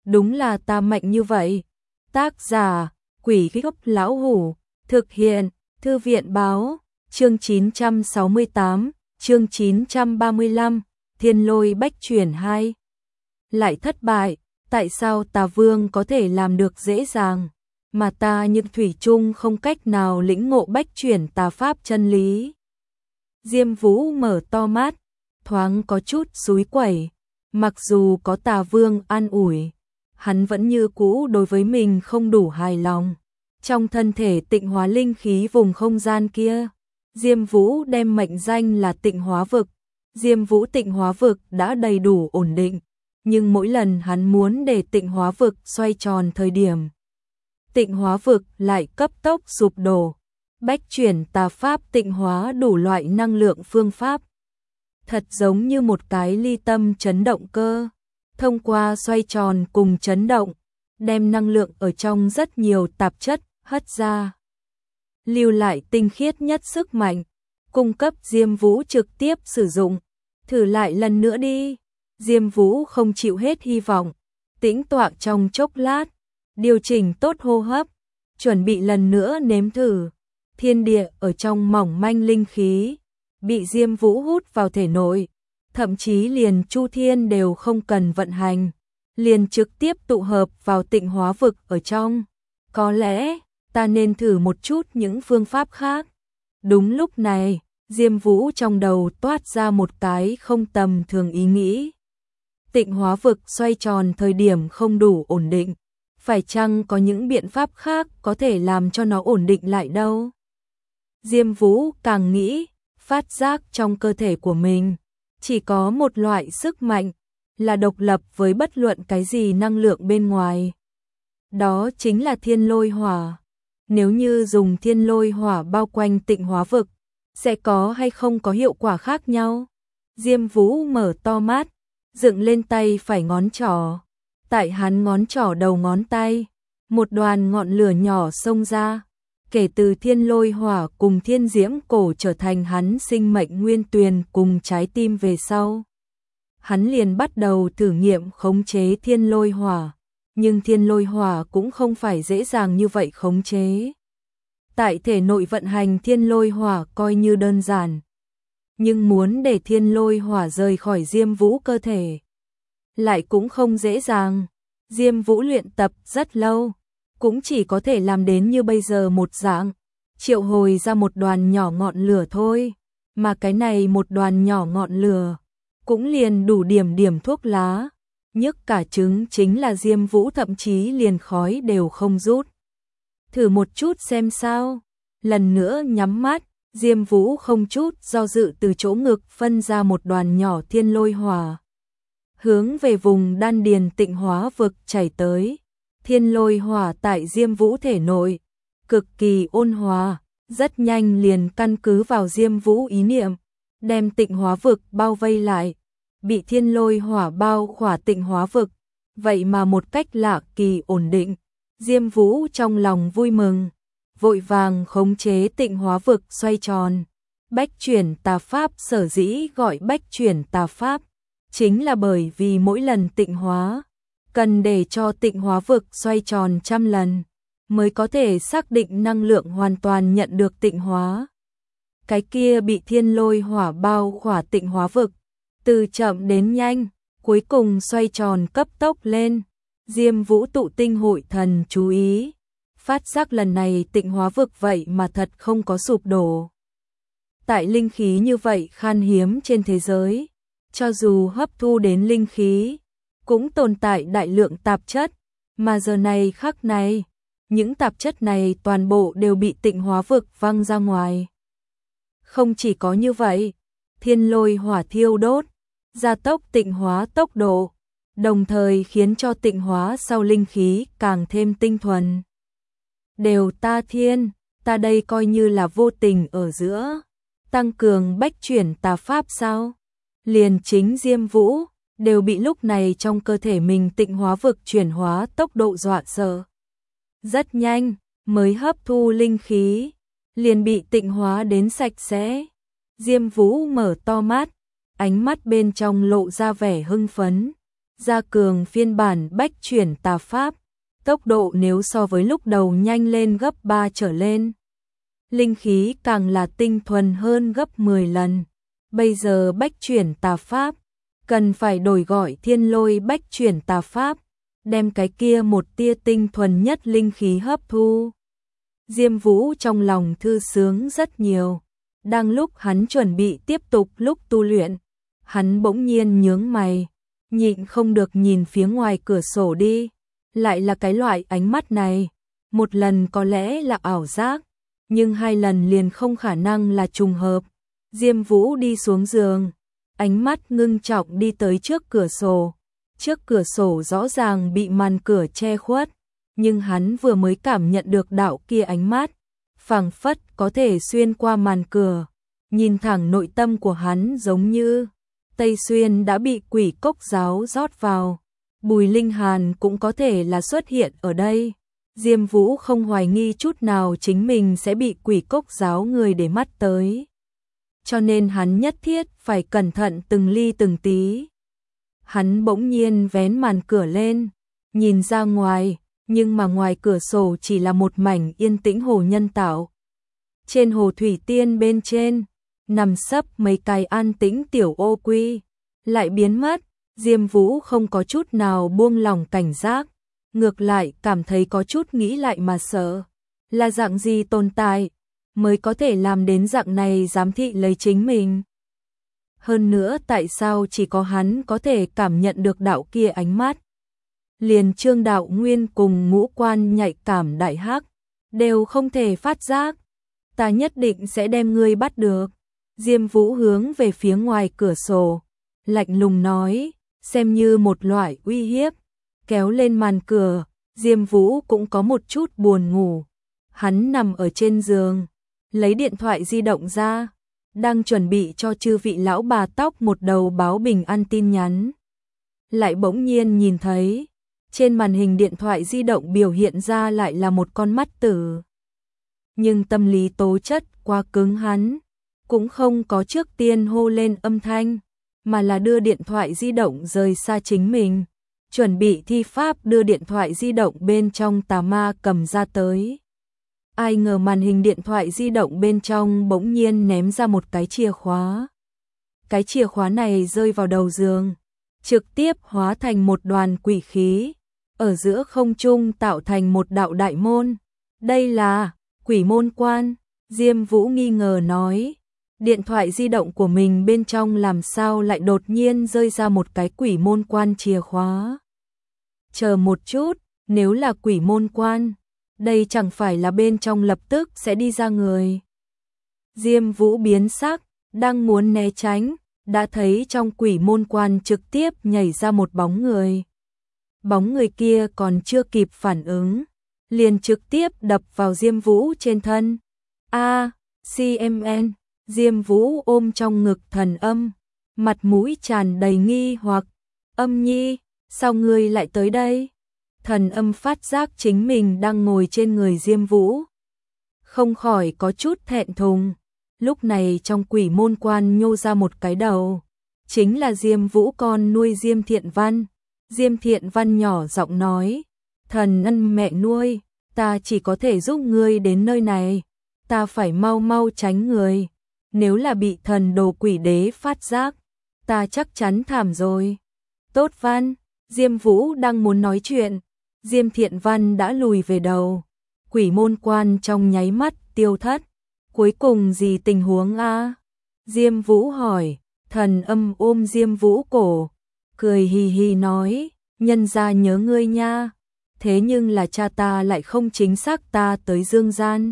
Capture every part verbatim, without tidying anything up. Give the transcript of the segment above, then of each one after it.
đúng là ta mạnh như vậy. Tác giả, Quỷ Gốc Lão Hủ, thực hiện, Thư viện Báo, chương chín trăm sáu mươi tám, chương chín trăm ba mươi lăm, Thiên Lôi Bách Chuyển hai. Lại thất bại, tại sao Tà Vương có thể làm được dễ dàng, mà ta nhưng thủy chung không cách nào lĩnh ngộ bách chuyển tà pháp chân lý. Diêm Vũ mở to mắt, thoáng có chút xúi quẩy, mặc dù có Tà Vương an ủi, hắn vẫn như cũ đối với mình không đủ hài lòng. Trong thân thể tịnh hóa linh khí vùng không gian kia, Diêm Vũ đem mệnh danh là Tịnh Hóa Vực. Diêm Vũ Tịnh Hóa Vực đã đầy đủ ổn định, nhưng mỗi lần hắn muốn để Tịnh Hóa Vực xoay tròn thời điểm, Tịnh Hóa Vực lại cấp tốc sụp đổ. Bách chuyển tà pháp tịnh hóa đủ loại năng lượng phương pháp, thật giống như một cái ly tâm chấn động cơ, thông qua xoay tròn cùng chấn động, đem năng lượng ở trong rất nhiều tạp chất hất ra, lưu lại tinh khiết nhất sức mạnh, cung cấp Diêm Vũ trực tiếp sử dụng. Thử lại lần nữa đi. Diêm Vũ không chịu hết hy vọng, tĩnh tọa trong chốc lát, điều chỉnh tốt hô hấp, chuẩn bị lần nữa nếm thử. Thiên địa ở trong mỏng manh linh khí, bị Diêm Vũ hút vào thể nội, thậm chí liền Chu Thiên đều không cần vận hành, liền trực tiếp tụ hợp vào Tịnh Hóa Vực ở trong. Có lẽ, ta nên thử một chút những phương pháp khác. Đúng lúc này, Diêm Vũ trong đầu toát ra một cái không tầm thường ý nghĩ. Tịnh Hóa Vực xoay tròn thời điểm không đủ ổn định, phải chăng có những biện pháp khác có thể làm cho nó ổn định lại đâu? Diêm Vũ càng nghĩ, phát giác trong cơ thể của mình chỉ có một loại sức mạnh, là độc lập với bất luận cái gì năng lượng bên ngoài. Đó chính là Thiên Lôi Hỏa. Nếu như dùng Thiên Lôi Hỏa bao quanh Tịnh Hóa Vực, sẽ có hay không có hiệu quả khác nhau? Diêm Vũ mở to mắt, dựng lên tay phải ngón trỏ. Tại hắn ngón trỏ đầu ngón tay, một đoàn ngọn lửa nhỏ xông ra. Kể từ Thiên Lôi Hỏa cùng Thiên Diễm Cổ trở thành hắn sinh mệnh nguyên tuyền cùng trái tim về sau, hắn liền bắt đầu thử nghiệm khống chế Thiên Lôi Hỏa, nhưng Thiên Lôi Hỏa cũng không phải dễ dàng như vậy khống chế. Tại thể nội vận hành Thiên Lôi Hỏa coi như đơn giản, nhưng muốn để Thiên Lôi Hỏa rời khỏi Diêm Vũ cơ thể lại cũng không dễ dàng. Diêm Vũ luyện tập rất lâu, cũng chỉ có thể làm đến như bây giờ một dạng, triệu hồi ra một đoàn nhỏ ngọn lửa thôi, mà cái này một đoàn nhỏ ngọn lửa cũng liền đủ điểm điểm thuốc lá, nhức cả trứng chính là Diêm Vũ thậm chí liền khói đều không rút. Thử một chút xem sao. Lần nữa nhắm mắt, Diêm Vũ không chút do dự từ chỗ ngực phân ra một đoàn nhỏ Thiên Lôi Hỏa, hướng về vùng đan điền Tịnh Hóa Vực chảy tới. Thiên Lôi Hỏa tại Diêm Vũ thể nội cực kỳ ôn hòa, rất nhanh liền căn cứ vào Diêm Vũ ý niệm, đem Tịnh Hóa Vực bao vây lại. Bị Thiên Lôi Hỏa bao khỏa Tịnh Hóa Vực, vậy mà một cách lạ kỳ ổn định. Diêm Vũ trong lòng vui mừng, vội vàng khống chế Tịnh Hóa Vực xoay tròn. Bách chuyển tà pháp sở dĩ gọi bách chuyển tà pháp, chính là bởi vì mỗi lần tịnh hóa, cần để cho Tịnh Hóa Vực xoay tròn trăm lần, mới có thể xác định năng lượng hoàn toàn nhận được tịnh hóa. Cái kia bị Thiên Lôi Hỏa bao khỏa Tịnh Hóa Vực, từ chậm đến nhanh, cuối cùng xoay tròn cấp tốc lên. Diêm Vũ tụ tinh hội thần chú ý, phát giác lần này Tịnh Hóa Vực vậy mà thật không có sụp đổ. Tại linh khí như vậy khan hiếm trên thế giới, cho dù hấp thu đến linh khí, cũng tồn tại đại lượng tạp chất, mà giờ này khắc này, những tạp chất này toàn bộ đều bị Tịnh Hóa Vực văng ra ngoài. Không chỉ có như vậy, Thiên Lôi Hỏa thiêu đốt, gia tốc tịnh hóa tốc độ, đồng thời khiến cho tịnh hóa sau linh khí càng thêm tinh thuần. Đều ta thiên, ta đây coi như là vô tình ở giữa, tăng cường bách chuyển tà pháp sao? Liền chính Diêm Vũ đều bị lúc này trong cơ thể mình Tịnh Hóa Vực chuyển hóa tốc độ dọa sợ. Rất nhanh, mới hấp thu linh khí, liền bị tịnh hóa đến sạch sẽ. Diêm Vũ mở to mắt, ánh mắt bên trong lộ ra vẻ hưng phấn. gia cường phiên bản bách chuyển tà pháp, tốc độ nếu so với lúc đầu nhanh lên gấp ba trở lên. Linh khí càng là tinh thuần hơn gấp mười lần. Bây giờ bách chuyển tà pháp, cần phải đổi gọi thiên lôi bách chuyển tà pháp, đem cái kia một tia tinh thuần nhất linh khí hấp thu. Diêm Vũ trong lòng thư sướng rất nhiều. Đang lúc hắn chuẩn bị tiếp tục lúc tu luyện, hắn bỗng nhiên nhướng mày, nhịn không được nhìn phía ngoài cửa sổ đi. Lại là cái loại ánh mắt này, một lần có lẽ là ảo giác, nhưng hai lần liền không khả năng là trùng hợp. Diêm Vũ đi xuống giường, ánh mắt ngưng trọng đi tới trước cửa sổ. Trước cửa sổ rõ ràng bị màn cửa che khuất, nhưng hắn vừa mới cảm nhận được đạo kia ánh mắt, phảng phất có thể xuyên qua màn cửa, nhìn thẳng nội tâm của hắn giống như Tây Xuyên đã bị quỷ cốc giáo rót vào. Bùi Linh Hàn cũng có thể là xuất hiện ở đây. Diêm Vũ không hoài nghi chút nào chính mình sẽ bị quỷ cốc giáo người để mắt tới. Cho nên hắn nhất thiết phải cẩn thận từng ly từng tí. Hắn bỗng nhiên vén màn cửa lên, nhìn ra ngoài, nhưng mà ngoài cửa sổ chỉ là một mảnh yên tĩnh hồ nhân tạo. Trên hồ thủy tiên bên trên, nằm sấp mấy cái an tĩnh tiểu ô quy, lại biến mất. Diêm Vũ không có chút nào buông lỏng cảnh giác, ngược lại cảm thấy có chút nghĩ lại mà sợ. Là dạng gì tồn tại mới có thể làm đến dạng này giám thị lấy chính mình? Hơn nữa tại sao chỉ có hắn có thể cảm nhận được đạo kia ánh mắt? Liền Trương Đạo Nguyên cùng ngũ quan nhạy cảm đại hắc đều không thể phát giác. Ta nhất định sẽ đem ngươi bắt được. Diêm Vũ hướng về phía ngoài cửa sổ, lạnh lùng nói, xem như một loại uy hiếp. Kéo lên màn cửa, Diêm Vũ cũng có một chút buồn ngủ. Hắn nằm ở trên giường, lấy điện thoại di động ra, đang chuẩn bị cho chư vị lão bà tóc một đầu báo bình an tin nhắn. Lại bỗng nhiên nhìn thấy, trên màn hình điện thoại di động biểu hiện ra lại là một con mắt tử. Nhưng tâm lý tố chất quá cứng, hắn cũng không có trước tiên hô lên âm thanh, mà là đưa điện thoại di động rời xa chính mình, chuẩn bị thi pháp đưa điện thoại di động bên trong tà ma cầm ra tới. Ai ngờ màn hình điện thoại di động bên trong bỗng nhiên ném ra một cái chìa khóa. Cái chìa khóa này rơi vào đầu giường, trực tiếp hóa thành một đoàn quỷ khí, ở giữa không trung tạo thành một đạo đại môn. Đây là quỷ môn quan. Diêm Vũ nghi ngờ nói, điện thoại di động của mình bên trong làm sao lại đột nhiên rơi ra một cái quỷ môn quan chìa khóa. Chờ một chút, nếu là quỷ môn quan, đây chẳng phải là bên trong lập tức sẽ đi ra người. Diêm Vũ biến sắc, đang muốn né tránh, đã thấy trong quỷ môn quan trực tiếp nhảy ra một bóng người. Bóng người kia còn chưa kịp phản ứng, liền trực tiếp đập vào Diêm Vũ trên thân. A, xê em en, Diêm Vũ ôm trong ngực Thần Âm, mặt mũi tràn đầy nghi hoặc. Âm nhi, sao ngươi lại tới đây? Thần Âm phát giác chính mình đang ngồi trên người Diêm Vũ, không khỏi có chút thẹn thùng. Lúc này trong quỷ môn quan nhô ra một cái đầu, chính là Diêm Vũ con nuôi Diêm Thiện Văn. Diêm Thiện Văn nhỏ giọng nói, Thần Ân mẹ nuôi, ta chỉ có thể giúp ngươi đến nơi này, ta phải mau mau tránh người, nếu là bị thần đồ quỷ đế phát giác, ta chắc chắn thảm rồi. Tốt Văn, Diêm Vũ đang muốn nói chuyện, Diêm Thiện Văn đã lùi về đầu, quỷ môn quan trong nháy mắt tiêu thất. Cuối cùng gì tình huống a? Diêm Vũ hỏi. Thần Âm ôm Diêm Vũ cổ, cười hì hì nói, nhân gia nhớ ngươi nha, thế nhưng là cha ta lại không chính xác ta tới dương gian.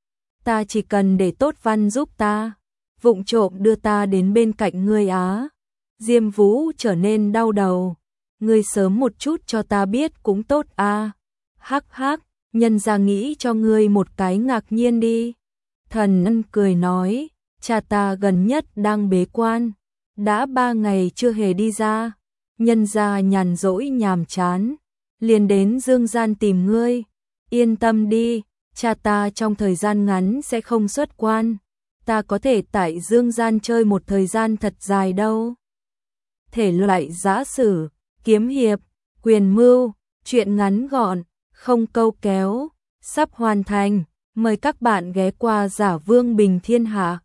Ta chỉ cần để Tốt Văn giúp ta, vụng trộm đưa ta đến bên cạnh ngươi á. Diêm Vũ trở nên đau đầu, ngươi sớm một chút cho ta biết cũng tốt a. Hắc hắc, nhân gia nghĩ cho ngươi một cái ngạc nhiên đi. Thần Ân cười nói, cha ta gần nhất đang bế quan, đã ba ngày chưa hề đi ra, nhân gia nhàn rỗi nhàm chán, liền đến dương gian tìm ngươi. Yên tâm đi, cha ta trong thời gian ngắn sẽ không xuất quan, ta có thể tại dương gian chơi một thời gian thật dài đâu. Thể loại giã sử, kiếm hiệp, quyền mưu, truyện ngắn gọn, không câu kéo, sắp hoàn thành. Mời các bạn ghé qua Giả Vương Bình Thiên Hạ.